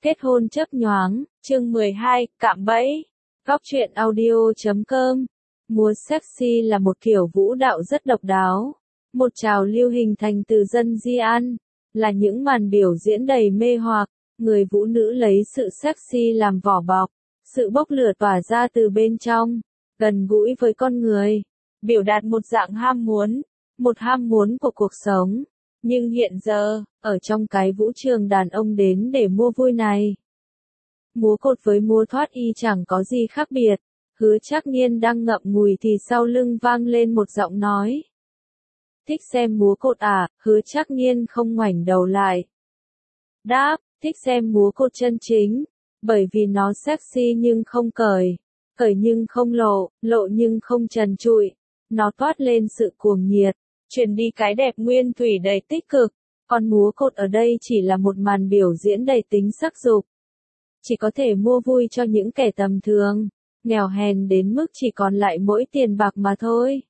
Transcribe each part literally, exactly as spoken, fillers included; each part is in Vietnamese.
Kết hôn chớp nhoáng, chương mười hai, cạm bẫy. Góc truyện audio chấm com. Múa sexy là một kiểu vũ đạo rất độc đáo. Một trào lưu hình thành từ dân Di An, là những màn biểu diễn đầy mê hoặc, người vũ nữ lấy sự sexy làm vỏ bọc, sự bốc lửa tỏa ra từ bên trong, gần gũi với con người, biểu đạt một dạng ham muốn, một ham muốn của cuộc sống. Nhưng hiện giờ, ở trong cái vũ trường đàn ông đến để mua vui này, múa cột với múa thoát y chẳng có gì khác biệt. Hứa Trác Nghiên đang ngậm ngùi thì sau lưng vang lên một giọng nói. Thích xem múa cột à? Hứa Trác Nghiên không ngoảnh đầu lại. Đáp, thích xem múa cột chân chính, bởi vì nó sexy nhưng không cởi, cởi nhưng không lộ, lộ nhưng không trần trụi. Nó toát lên sự cuồng nhiệt, truyền đi cái đẹp nguyên thủy đầy tích cực. Còn múa cột ở đây chỉ là một màn biểu diễn đầy tính sắc dục, chỉ có thể mua vui cho những kẻ tầm thường, nghèo hèn đến mức chỉ còn lại mỗi tiền bạc mà thôi.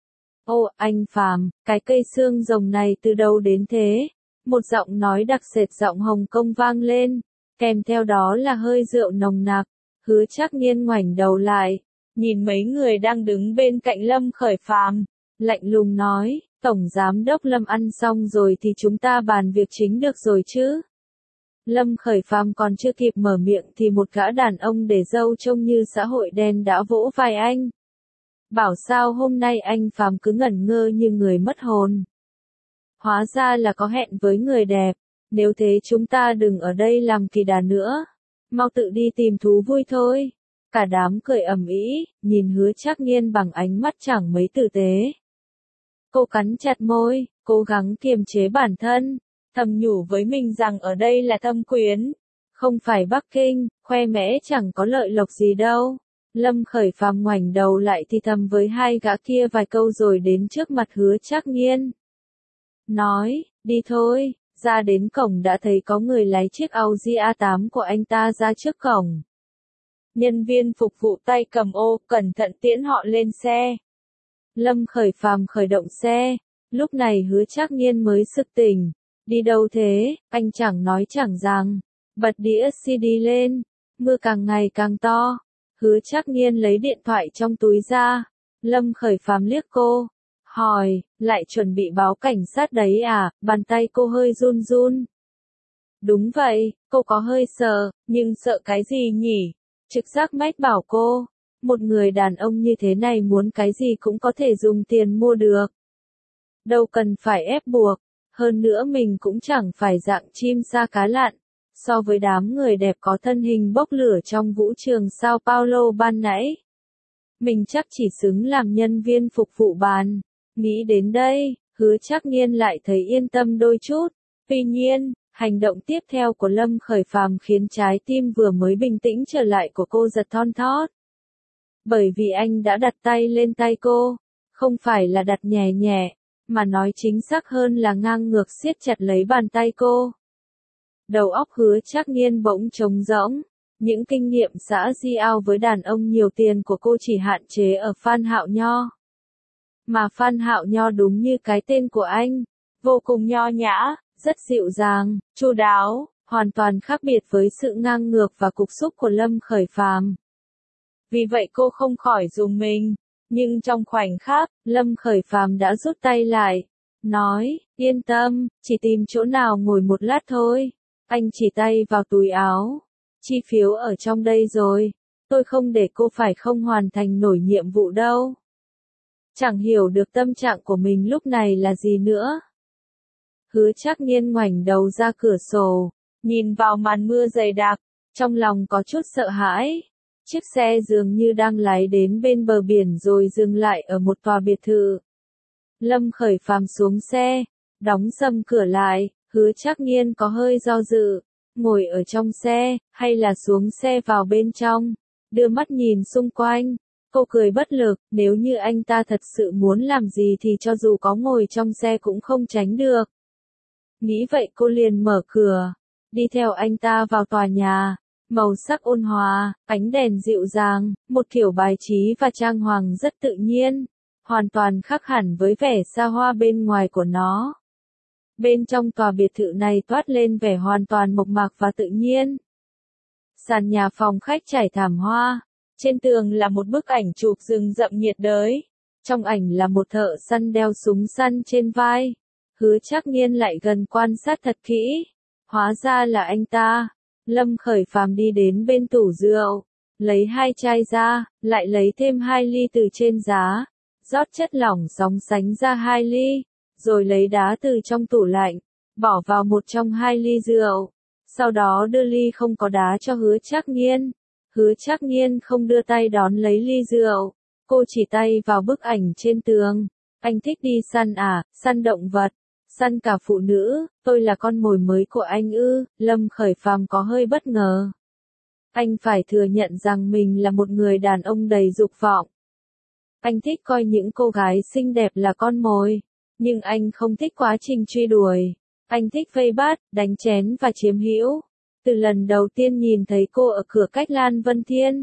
Ô, anh Phàm, cái cây xương rồng này từ đâu đến thế? Một giọng nói đặc sệt giọng Hồng Kông vang lên, kèm theo đó là hơi rượu nồng nặc. Hứa Trác Nghiên ngoảnh đầu lại, nhìn mấy người đang đứng bên cạnh Lâm Khởi Phàm, lạnh lùng nói, Tổng Giám đốc Lâm ăn xong rồi thì chúng ta bàn việc chính được rồi chứ? Lâm Khởi Phàm còn chưa kịp mở miệng thì một gã đàn ông để râu trông như xã hội đen đã vỗ vai anh. Bảo sao hôm nay anh Phàm cứ ngẩn ngơ như người mất hồn. Hóa ra là có hẹn với người đẹp, nếu thế chúng ta đừng ở đây làm kỳ đà nữa, mau tự đi tìm thú vui thôi. Cả đám cười ầm ĩ, nhìn Hứa Trác Nghiên bằng ánh mắt chẳng mấy tử tế. Cô cắn chặt môi, cố gắng kiềm chế bản thân, thầm nhủ với mình rằng ở đây là Thâm Quyến, không phải Bắc Kinh, khoe mẽ chẳng có lợi lộc gì đâu. Lâm Khởi Phàm ngoảnh đầu lại thì thầm với hai gã kia vài câu rồi đến trước mặt Hứa Trác Nghiên. Nói, đi thôi, ra đến cổng đã thấy có người lái chiếc Audi a tám của anh ta ra trước cổng. Nhân viên phục vụ tay cầm ô, cẩn thận tiễn họ lên xe. Lâm Khởi Phàm khởi động xe, lúc này Hứa Trác Nghiên mới sực tỉnh. Đi đâu thế? Anh chẳng nói chẳng rằng. Bật đĩa xê đê lên, mưa càng ngày càng to. Hứa Trác Nghiên lấy điện thoại trong túi ra. Lâm Khởi Phàm liếc cô, hỏi, lại chuẩn bị báo cảnh sát đấy à? Bàn tay cô hơi run run. Đúng vậy, cô có hơi sợ, nhưng sợ cái gì nhỉ? Trực giác mách bảo cô, một người đàn ông như thế này muốn cái gì cũng có thể dùng tiền mua được. Đâu cần phải ép buộc, hơn nữa mình cũng chẳng phải dạng chim sa cá lặn. So với đám người đẹp có thân hình bốc lửa trong vũ trường Sao Paulo ban nãy, mình chắc chỉ xứng làm nhân viên phục vụ bàn. Nghĩ đến đây, Hứa Trác Nghiên lại thấy yên tâm đôi chút. Tuy nhiên, hành động tiếp theo của Lâm Khởi Phàm khiến trái tim vừa mới bình tĩnh trở lại của cô giật thon thót. Bởi vì anh đã đặt tay lên tay cô, không phải là đặt nhẹ nhẹ, mà nói chính xác hơn là ngang ngược siết chặt lấy bàn tay cô. Đầu óc Hứa Trác Nghiên bỗng trống rỗng, những kinh nghiệm xã di ao với đàn ông nhiều tiền của cô chỉ hạn chế ở Phan Hạo Nho. Mà Phan Hạo Nho đúng như cái tên của anh, vô cùng nho nhã, rất dịu dàng, chu đáo, hoàn toàn khác biệt với sự ngang ngược và cục súc của Lâm Khởi Phàm. Vì vậy cô không khỏi rùng mình, nhưng trong khoảnh khắc, Lâm Khởi Phàm đã rút tay lại, nói, yên tâm, chỉ tìm chỗ nào ngồi một lát thôi. Anh chỉ tay vào túi áo, chi phiếu ở trong đây rồi, tôi không để cô phải không hoàn thành nổi nhiệm vụ đâu. Chẳng hiểu được tâm trạng của mình lúc này là gì nữa. Hứa Trác Nghiên ngoảnh đầu ra cửa sổ, nhìn vào màn mưa dày đặc, trong lòng có chút sợ hãi. Chiếc xe dường như đang lái đến bên bờ biển rồi dừng lại ở một tòa biệt thự. Lâm Khởi Phàm xuống xe, đóng sầm cửa lại. Hứa Trác Nghiên có hơi do dự, ngồi ở trong xe, hay là xuống xe vào bên trong, đưa mắt nhìn xung quanh. Cô cười bất lực, nếu như anh ta thật sự muốn làm gì thì cho dù có ngồi trong xe cũng không tránh được. Nghĩ vậy cô liền mở cửa, đi theo anh ta vào tòa nhà, màu sắc ôn hòa, ánh đèn dịu dàng, một kiểu bài trí và trang hoàng rất tự nhiên, hoàn toàn khác hẳn với vẻ xa hoa bên ngoài của nó. Bên trong tòa biệt thự này toát lên vẻ hoàn toàn mộc mạc và tự nhiên. Sàn nhà phòng khách trải thảm hoa. Trên tường là một bức ảnh chụp rừng rậm nhiệt đới. Trong ảnh là một thợ săn đeo súng săn trên vai. Hứa Trác Nghiên lại gần quan sát thật kỹ. Hóa ra là anh ta. Lâm Khởi Phàm đi đến bên tủ rượu, lấy hai chai ra, lại lấy thêm hai ly từ trên giá, rót chất lỏng sóng sánh ra hai ly, rồi lấy đá từ trong tủ lạnh, bỏ vào một trong hai ly rượu. Sau đó đưa ly không có đá cho Hứa Trác Nghiên. Hứa Trác Nghiên không đưa tay đón lấy ly rượu, cô chỉ tay vào bức ảnh trên tường. Anh thích đi săn à, săn động vật, săn cả phụ nữ, tôi là con mồi mới của anh ư? Lâm Khởi Phàm có hơi bất ngờ. Anh phải thừa nhận rằng mình là một người đàn ông đầy dục vọng. Anh thích coi những cô gái xinh đẹp là con mồi, nhưng anh không thích quá trình truy đuổi. Anh thích vây bắt, đánh chén và chiếm hữu. Từ lần đầu tiên nhìn thấy cô ở cửa cách Lan Vân Thiên.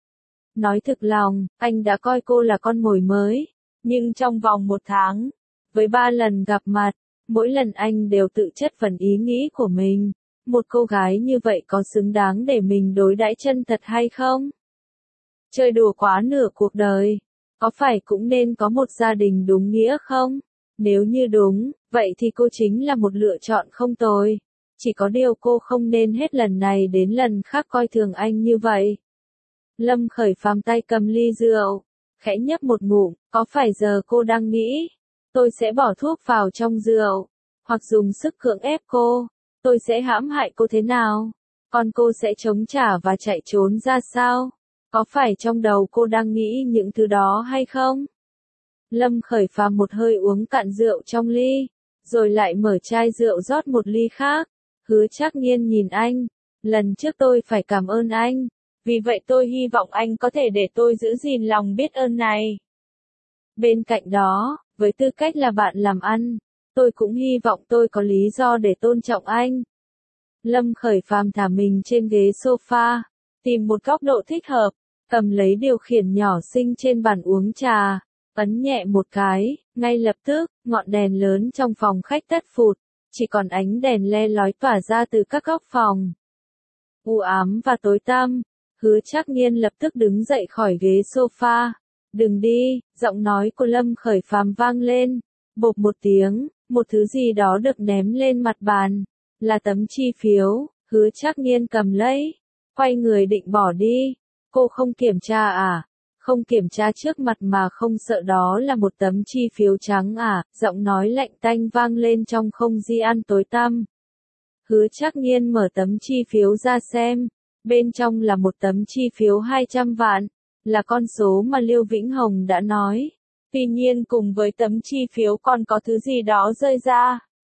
Nói thực lòng, anh đã coi cô là con mồi mới. Nhưng trong vòng một tháng, với ba lần gặp mặt, mỗi lần anh đều tự chất vấn ý nghĩ của mình. Một cô gái như vậy có xứng đáng để mình đối đãi chân thật hay không? Chơi đùa quá nửa cuộc đời, có phải cũng nên có một gia đình đúng nghĩa không? Nếu như đúng, vậy thì cô chính là một lựa chọn không tồi. Chỉ có điều cô không nên hết lần này đến lần khác coi thường anh như vậy. Lâm Khởi Phàm tay cầm ly rượu, khẽ nhấp một ngụm, có phải giờ cô đang nghĩ, tôi sẽ bỏ thuốc vào trong rượu, hoặc dùng sức cưỡng ép cô, tôi sẽ hãm hại cô thế nào? Còn cô sẽ chống trả và chạy trốn ra sao? Có phải trong đầu cô đang nghĩ những thứ đó hay không? Lâm Khởi Phàm một hơi uống cạn rượu trong ly, rồi lại mở chai rượu rót một ly khác. Hứa Trác Nghiên nhìn anh, lần trước tôi phải cảm ơn anh, vì vậy tôi hy vọng anh có thể để tôi giữ gìn lòng biết ơn này. Bên cạnh đó, với tư cách là bạn làm ăn, tôi cũng hy vọng tôi có lý do để tôn trọng anh. Lâm Khởi Phàm thả mình trên ghế sofa, tìm một góc độ thích hợp, cầm lấy điều khiển nhỏ xinh trên bàn uống trà, ấn nhẹ một cái, ngay lập tức, ngọn đèn lớn trong phòng khách tắt phụt, chỉ còn ánh đèn le lói tỏa ra từ các góc phòng. U ám và tối tăm, Hứa Trác Nghiên lập tức đứng dậy khỏi ghế sofa. Đừng đi, giọng nói của Lâm Khởi Phàm vang lên, bộp một tiếng, một thứ gì đó được ném lên mặt bàn, là tấm chi phiếu. Hứa Trác Nghiên cầm lấy, quay người định bỏ đi. Cô không kiểm tra à? Không kiểm tra trước mặt mà không sợ đó là một tấm chi phiếu trắng à? Giọng nói lạnh tanh vang lên trong không gian tối tăm. Hứa Trác Nghiên mở tấm chi phiếu ra xem, bên trong là một tấm chi phiếu hai trăm vạn, là con số mà Liêu Vĩnh Hồng đã nói. Tuy nhiên cùng với tấm chi phiếu còn có thứ gì đó rơi ra.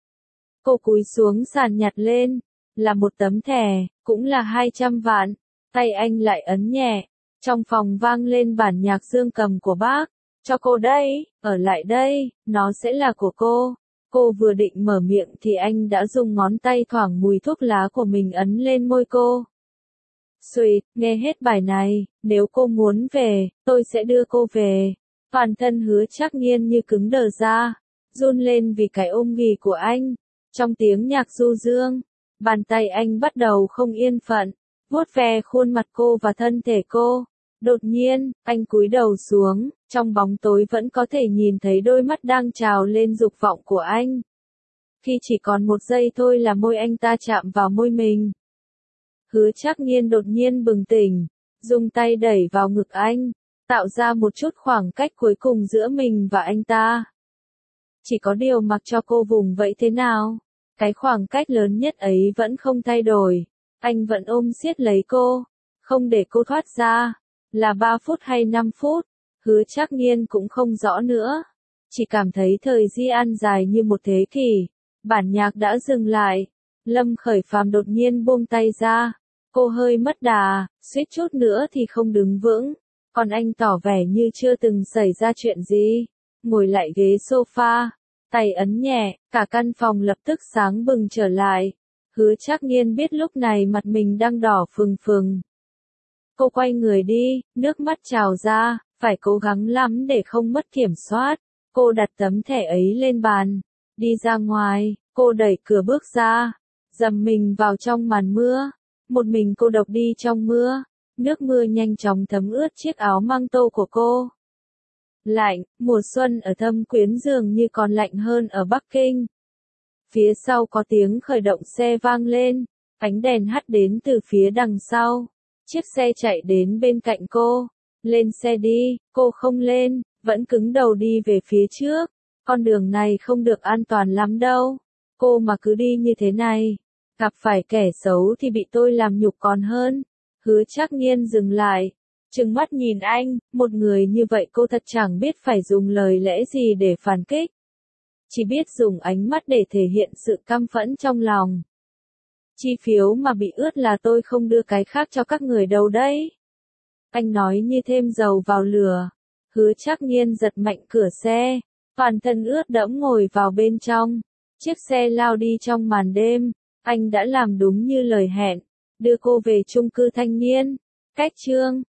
Cô cúi xuống sàn nhặt lên, là một tấm thẻ, cũng là hai trăm vạn. Tay anh lại ấn nhẹ, trong phòng vang lên bản nhạc dương cầm của bác. Cho cô đây, ở lại đây, nó sẽ là của cô. Cô vừa định mở miệng thì anh đã dùng ngón tay thoảng mùi thuốc lá của mình ấn lên môi cô. Xuỵt, nghe hết bài này, nếu cô muốn về, tôi sẽ đưa cô về. Toàn thân Hứa Trác Nghiên như cứng đờ ra, run lên vì cái ôm ghì của anh. Trong tiếng nhạc du dương, bàn tay anh bắt đầu không yên phận, vuốt ve khuôn mặt cô và thân thể cô. Đột nhiên, anh cúi đầu xuống, trong bóng tối vẫn có thể nhìn thấy đôi mắt đang trào lên dục vọng của anh. Khi chỉ còn một giây thôi là môi anh ta chạm vào môi mình. Hứa Trác Nghiên đột nhiên bừng tỉnh, dùng tay đẩy vào ngực anh, tạo ra một chút khoảng cách cuối cùng giữa mình và anh ta. Chỉ có điều mặc cho cô vùng vẫy thế nào, cái khoảng cách lớn nhất ấy vẫn không thay đổi. Anh vẫn ôm siết lấy cô, không để cô thoát ra. Là ba phút hay năm phút, Hứa Trác Nghiên cũng không rõ nữa. Chỉ cảm thấy thời gian dài như một thế kỷ. Bản nhạc đã dừng lại. Lâm Khởi Phàm đột nhiên buông tay ra. Cô hơi mất đà, suýt chút nữa thì không đứng vững. Còn anh tỏ vẻ như chưa từng xảy ra chuyện gì. Ngồi lại ghế sofa, tay ấn nhẹ, cả căn phòng lập tức sáng bừng trở lại. Hứa Trác Nghiên biết lúc này mặt mình đang đỏ phừng phừng. Cô quay người đi, nước mắt trào ra, phải cố gắng lắm để không mất kiểm soát. Cô đặt tấm thẻ ấy lên bàn, đi ra ngoài, cô đẩy cửa bước ra, dầm mình vào trong màn mưa. Một mình cô độc đi trong mưa, nước mưa nhanh chóng thấm ướt chiếc áo măng tô của cô. Lạnh, mùa xuân ở Thâm Quyến dường như còn lạnh hơn ở Bắc Kinh. Phía sau có tiếng khởi động xe vang lên, ánh đèn hắt đến từ phía đằng sau. Chiếc xe chạy đến bên cạnh cô. Lên xe đi, cô không lên, vẫn cứng đầu đi về phía trước. Con đường này không được an toàn lắm đâu. Cô mà cứ đi như thế này, gặp phải kẻ xấu thì bị tôi làm nhục còn hơn. Hứa Trác Nhiên dừng lại, trừng mắt nhìn anh, một người như vậy cô thật chẳng biết phải dùng lời lẽ gì để phản kích. Chỉ biết dùng ánh mắt để thể hiện sự căm phẫn trong lòng. Chi phiếu mà bị ướt là tôi không đưa cái khác cho các người đâu đấy. Anh nói như thêm dầu vào lửa. Hứa Trác Nhiên giật mạnh cửa xe, toàn thân ướt đẫm ngồi vào bên trong. Chiếc xe lao đi trong màn đêm, anh đã làm đúng như lời hẹn, đưa cô về chung cư thanh niên. Cách chương